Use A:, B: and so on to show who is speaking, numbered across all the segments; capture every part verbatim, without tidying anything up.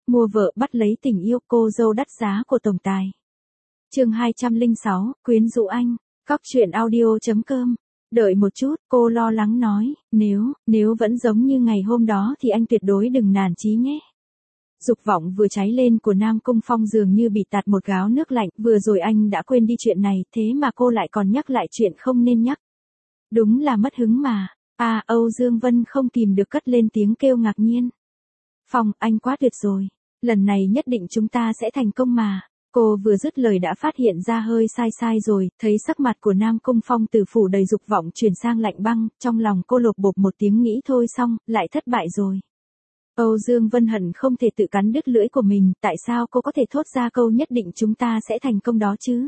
A: Mua vợ bắt lấy tình yêu, cô dâu đắt giá của tổng tài. Chương hai trăm lẻ sáu, quyến rũ anh. Cóc truyện audio chấm com. Đợi một chút, cô lo lắng nói, nếu, nếu vẫn giống như ngày hôm đó thì anh tuyệt đối đừng nản chí nhé. Dục vọng vừa cháy lên của Nam Cung Phong dường như bị tạt một gáo nước lạnh, vừa rồi anh đã quên đi chuyện này, thế mà cô lại còn nhắc lại chuyện không nên nhắc. Đúng là mất hứng mà. À, Âu Dương Vân không kìm được cất lên tiếng kêu ngạc nhiên. Phong, anh quá tuyệt rồi. Lần này nhất định chúng ta sẽ thành công mà. Cô vừa dứt lời đã phát hiện ra hơi sai sai rồi, thấy sắc mặt của Nam Cung Phong từ phủ đầy dục vọng chuyển sang lạnh băng, trong lòng cô lột bột một tiếng nghĩ thôi xong, lại thất bại rồi. Âu Dương Vân hận không thể tự cắn đứt lưỡi của mình, tại sao cô có thể thốt ra câu nhất định chúng ta sẽ thành công đó chứ?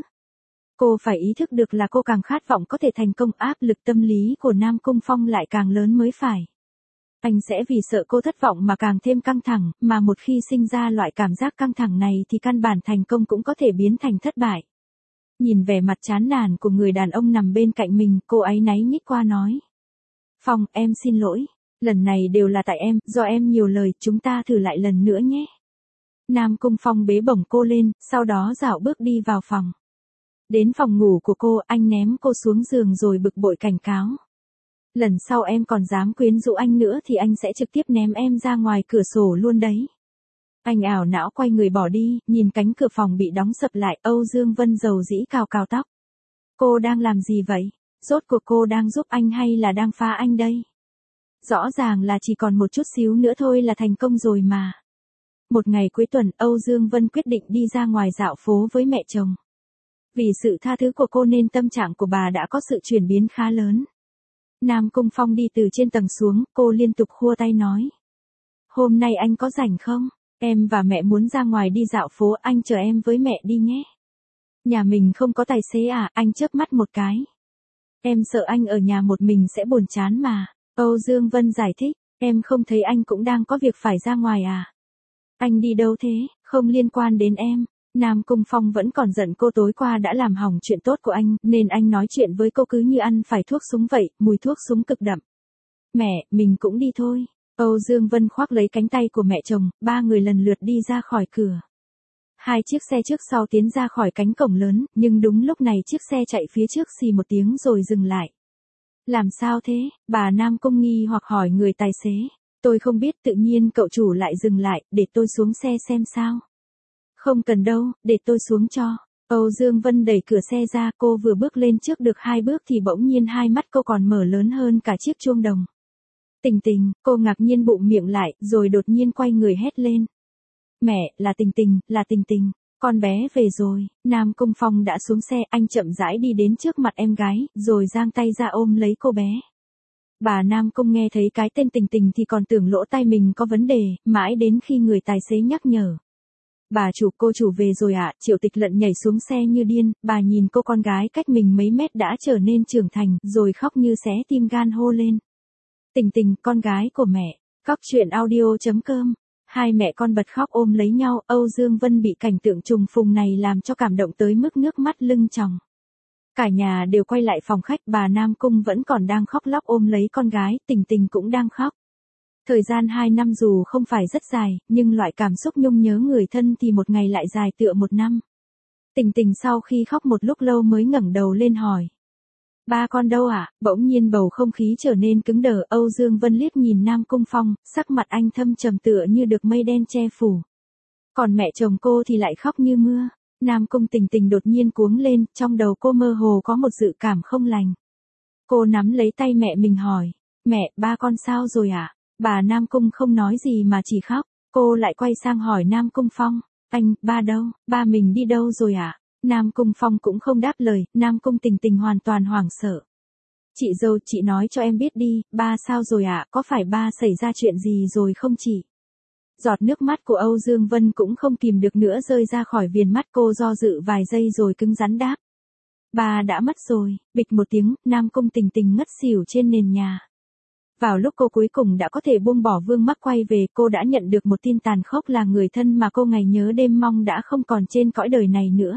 A: Cô phải ý thức được là cô càng khát vọng có thể thành công, áp lực tâm lý của Nam Cung Phong lại càng lớn mới phải. Anh sẽ vì sợ cô thất vọng mà càng thêm căng thẳng, mà một khi sinh ra loại cảm giác căng thẳng này thì căn bản thành công cũng có thể biến thành thất bại. Nhìn vẻ mặt chán nản của người đàn ông nằm bên cạnh mình, cô áy náy nhích qua nói. Phong, em xin lỗi. Lần này đều là tại em, do em nhiều lời, chúng ta thử lại lần nữa nhé. Nam Cung Phong bế bổng cô lên, sau đó dạo bước đi vào phòng. Đến phòng ngủ của cô, anh ném cô xuống giường rồi bực bội cảnh cáo. Lần sau em còn dám quyến rũ anh nữa thì anh sẽ trực tiếp ném em ra ngoài cửa sổ luôn đấy. Anh ảo não quay người bỏ đi, nhìn cánh cửa phòng bị đóng sập lại, Âu Dương Vân dầu dĩ cào cào tóc. Cô đang làm gì vậy? Rốt cuộc cô đang giúp anh hay là đang phá anh đây? Rõ ràng là chỉ còn một chút xíu nữa thôi là thành công rồi mà. Một ngày cuối tuần, Âu Dương Vân quyết định đi ra ngoài dạo phố với mẹ chồng. Vì sự tha thứ của cô nên tâm trạng của bà đã có sự chuyển biến khá lớn. Nam Cung Phong đi từ trên tầng xuống, cô liên tục khua tay nói. Hôm nay anh có rảnh không? Em và mẹ muốn ra ngoài đi dạo phố, anh chờ em với mẹ đi nhé. Nhà mình không có tài xế à? Anh chớp mắt một cái. Em sợ anh ở nhà một mình sẽ buồn chán mà. Âu Dương Vân giải thích, em không thấy anh cũng đang có việc phải ra ngoài à? Anh đi đâu thế? Không liên quan đến em. Nam Cung Phong vẫn còn giận cô tối qua đã làm hỏng chuyện tốt của anh, nên anh nói chuyện với cô cứ như ăn phải thuốc súng vậy, mùi thuốc súng cực đậm. Mẹ, mình cũng đi thôi. Âu Dương Vân khoác lấy cánh tay của mẹ chồng, ba người lần lượt đi ra khỏi cửa. Hai chiếc xe trước sau tiến ra khỏi cánh cổng lớn, nhưng đúng lúc này chiếc xe chạy phía trước xì một tiếng rồi dừng lại. Làm sao thế? Bà Nam Cung nghi hoặc hỏi người tài xế. Tôi không biết, tự nhiên cậu chủ lại dừng lại, để tôi xuống xe xem sao. Không cần đâu, để tôi xuống cho. Âu Dương Vân đẩy cửa xe ra, cô vừa bước lên trước được hai bước thì bỗng nhiên hai mắt cô còn mở lớn hơn cả chiếc chuông đồng. Tình Tình, cô ngạc nhiên bụng miệng lại, rồi đột nhiên quay người hét lên. Mẹ, là Tình Tình, là Tình Tình, con bé về rồi. Nam Cung Phong đã xuống xe, anh chậm rãi đi đến trước mặt em gái, rồi giang tay ra ôm lấy cô bé. Bà Nam Cung nghe thấy cái tên Tình Tình thì còn tưởng lỗ tai mình có vấn đề, mãi đến khi người tài xế nhắc nhở. Bà chủ, cô chủ về rồi ạ. À? Triệu Tịch Lận nhảy xuống xe như điên, bà nhìn cô con gái cách mình mấy mét đã trở nên trưởng thành, rồi khóc như xé tim gan hô lên. Tình Tình, con gái của mẹ. Cóc truyện audio chấm com. Hai mẹ con bật khóc ôm lấy nhau, Âu Dương Vân bị cảnh tượng trùng phùng này làm cho cảm động tới mức nước mắt lưng tròng. Cả nhà đều quay lại phòng khách, bà Nam Cung vẫn còn đang khóc lóc ôm lấy con gái, Tình Tình cũng đang khóc. Thời gian hai năm dù không phải rất dài, nhưng loại cảm xúc nhung nhớ người thân thì một ngày lại dài tựa một năm. Tình Tình sau khi khóc một lúc lâu mới ngẩng đầu lên hỏi. Ba con đâu ạ? À? Bỗng nhiên bầu không khí trở nên cứng đờ, Âu Dương Vân liếc nhìn Nam Cung Phong, sắc mặt anh thâm trầm tựa như được mây đen che phủ. Còn mẹ chồng cô thì lại khóc như mưa. Nam Cung Tình Tình đột nhiên cuống lên, trong đầu cô mơ hồ có một dự cảm không lành. Cô nắm lấy tay mẹ mình hỏi. Mẹ, ba con sao rồi ạ? À? Bà Nam Cung không nói gì mà chỉ khóc. Cô lại quay sang hỏi Nam Cung Phong. Anh, ba đâu? Ba mình đi đâu rồi ạ? À? Nam Cung Phong cũng không đáp lời, Nam Cung Tình Tình hoàn toàn hoảng sợ. Chị dâu, chị nói cho em biết đi, ba sao rồi ạ? À? Có phải ba xảy ra chuyện gì rồi không chị? Giọt nước mắt của Âu Dương Vân cũng không kìm được nữa rơi ra khỏi viền mắt, cô do dự vài giây rồi cứng rắn đáp. Ba đã mất rồi. Bịch một tiếng, Nam Cung Tình Tình ngất xỉu trên nền nhà. Vào lúc cô cuối cùng đã có thể buông bỏ vương mắc quay về, cô đã nhận được một tin tàn khốc là người thân mà cô ngày nhớ đêm mong đã không còn trên cõi đời này nữa.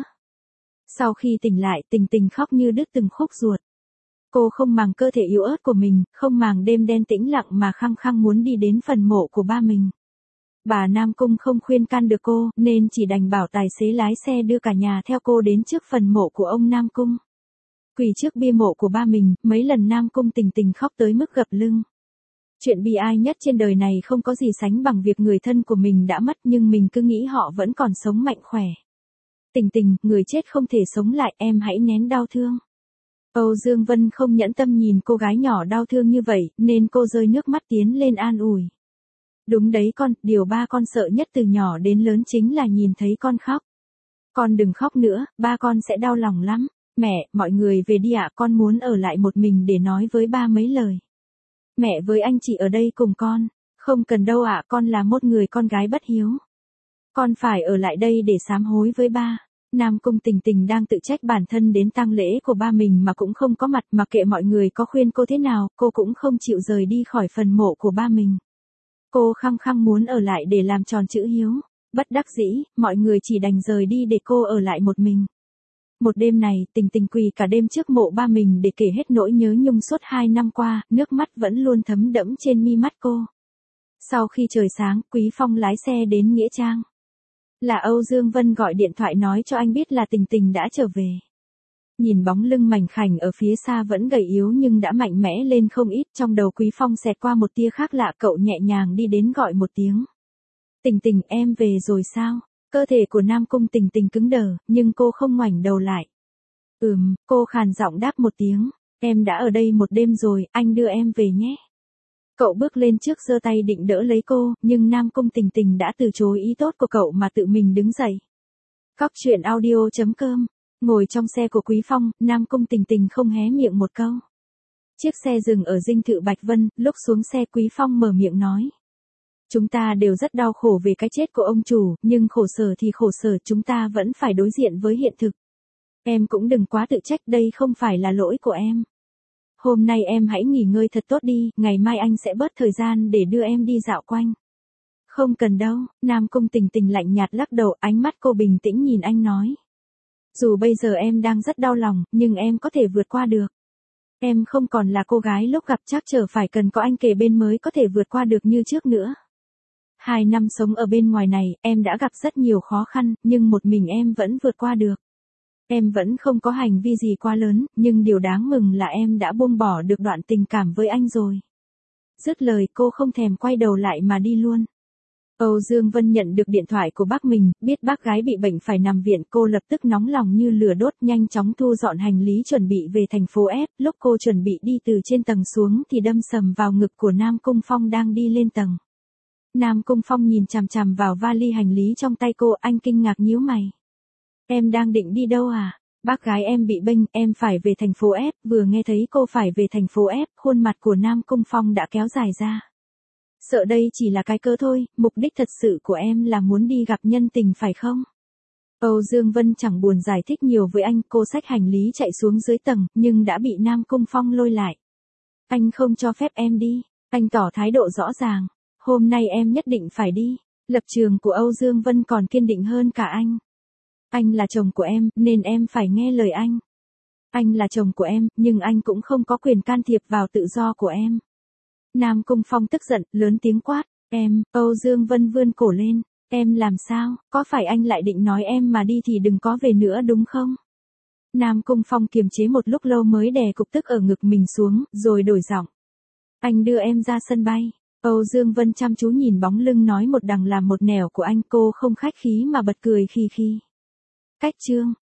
A: Sau khi tỉnh lại, Tình Tình khóc như đứt từng khúc ruột. Cô không màng cơ thể yếu ớt của mình, không màng đêm đen tĩnh lặng mà khăng khăng muốn đi đến phần mộ của ba mình. Bà Nam Cung không khuyên can được cô, nên chỉ đành bảo tài xế lái xe đưa cả nhà theo cô đến trước phần mộ của ông Nam Cung. Quỳ trước bia mộ của ba mình, mấy lần Nam Cung Tình Tình khóc tới mức gập lưng. Chuyện bi ai nhất trên đời này không có gì sánh bằng việc người thân của mình đã mất nhưng mình cứ nghĩ họ vẫn còn sống mạnh khỏe. Tình Tình, người chết không thể sống lại, em hãy nén đau thương. Âu Dương Vân không nhẫn tâm nhìn cô gái nhỏ đau thương như vậy, nên cô rơi nước mắt tiến lên an ủi. Đúng đấy con, điều ba con sợ nhất từ nhỏ đến lớn chính là nhìn thấy con khóc. Con đừng khóc nữa, ba con sẽ đau lòng lắm. Mẹ, mọi người về đi ạ, con muốn ở lại một mình để nói với ba mấy lời. Mẹ với anh chị ở đây cùng con. Không cần đâu ạ, con là một người con gái bất hiếu. Con phải ở lại đây để sám hối với ba. Nam Cung Tình Tình đang tự trách bản thân đến tang lễ của ba mình mà cũng không có mặt, mà kệ mọi người có khuyên cô thế nào, cô cũng không chịu rời đi khỏi phần mộ của ba mình. Cô khăng khăng muốn ở lại để làm tròn chữ hiếu. Bất đắc dĩ, mọi người chỉ đành rời đi để cô ở lại một mình. Một đêm này, Tình Tình quỳ cả đêm trước mộ ba mình để kể hết nỗi nhớ nhung suốt hai năm qua, nước mắt vẫn luôn thấm đẫm trên mi mắt cô. Sau khi trời sáng, Quý Phong lái xe đến Nghĩa Trang. Là Âu Dương Vân gọi điện thoại nói cho anh biết là Tình Tình đã trở về. Nhìn bóng lưng mảnh khảnh ở phía xa vẫn gầy yếu nhưng đã mạnh mẽ lên không ít, trong đầu Quý Phong xẹt qua một tia khác lạ, cậu nhẹ nhàng đi đến gọi một tiếng. Tình Tình, em về rồi sao? Cơ thể của Nam Cung Tình Tình cứng đờ, nhưng cô không ngoảnh đầu lại. Ừm, cô khàn giọng đáp một tiếng. Em đã ở đây một đêm rồi, anh đưa em về nhé. Cậu bước lên trước giơ tay định đỡ lấy cô, nhưng Nam Cung Tình Tình đã từ chối ý tốt của cậu mà tự mình đứng dậy. Cóc truyện audio chấm com. Ngồi trong xe của Quý Phong, Nam Cung Tình Tình không hé miệng một câu. Chiếc xe dừng ở dinh thự Bạch Vân, lúc xuống xe Quý Phong mở miệng nói. Chúng ta đều rất đau khổ về cái chết của ông chủ, nhưng khổ sở thì khổ sở, chúng ta vẫn phải đối diện với hiện thực. Em cũng đừng quá tự trách, đây không phải là lỗi của em. Hôm nay em hãy nghỉ ngơi thật tốt đi, ngày mai anh sẽ bớt thời gian để đưa em đi dạo quanh. Không cần đâu, Nam Cung Tình Tình lạnh nhạt lắc đầu, ánh mắt cô bình tĩnh nhìn anh nói. Dù bây giờ em đang rất đau lòng, nhưng em có thể vượt qua được. Em không còn là cô gái lúc gặp trắc trở phải cần có anh kề bên mới có thể vượt qua được như trước nữa. Hai năm sống ở bên ngoài này, em đã gặp rất nhiều khó khăn, nhưng một mình em vẫn vượt qua được. Em vẫn không có hành vi gì quá lớn, nhưng điều đáng mừng là em đã buông bỏ được đoạn tình cảm với anh rồi. Dứt lời cô không thèm quay đầu lại mà đi luôn. Âu Dương Vân nhận được điện thoại của bác mình, biết bác gái bị bệnh phải nằm viện, cô lập tức nóng lòng như lửa đốt, nhanh chóng thu dọn hành lý chuẩn bị về thành phố F. Lúc cô chuẩn bị đi từ trên tầng xuống thì đâm sầm vào ngực của Nam Cung Phong đang đi lên tầng. Nam Cung Phong nhìn chằm chằm vào vali hành lý trong tay cô, anh kinh ngạc nhíu mày. Em đang định đi đâu à? Bác gái em bị bệnh, em phải về thành phố F. Vừa nghe thấy cô phải về thành phố F, khuôn mặt của Nam Cung Phong đã kéo dài ra. Sợ đây chỉ là cái cớ thôi, mục đích thật sự của em là muốn đi gặp nhân tình phải không? Âu Dương Vân chẳng buồn giải thích nhiều với anh, cô xách hành lý chạy xuống dưới tầng, nhưng đã bị Nam Cung Phong lôi lại. Anh không cho phép em đi, anh tỏ thái độ rõ ràng. Hôm nay em nhất định phải đi. Lập trường của Âu Dương Vân còn kiên định hơn cả anh. Anh là chồng của em, nên em phải nghe lời anh. Anh là chồng của em, nhưng anh cũng không có quyền can thiệp vào tự do của em. Nam Cung Phong tức giận, lớn tiếng quát. Em, Âu Dương Vân vươn cổ lên. Em làm sao, có phải anh lại định nói em mà đi thì đừng có về nữa đúng không? Nam Cung Phong kiềm chế một lúc lâu mới đè cục tức ở ngực mình xuống, rồi đổi giọng. Anh đưa em ra sân bay. Âu Dương Vân chăm chú nhìn bóng lưng nói một đằng làm một nẻo của anh, cô không khách khí mà bật cười khi khi. Cách chương.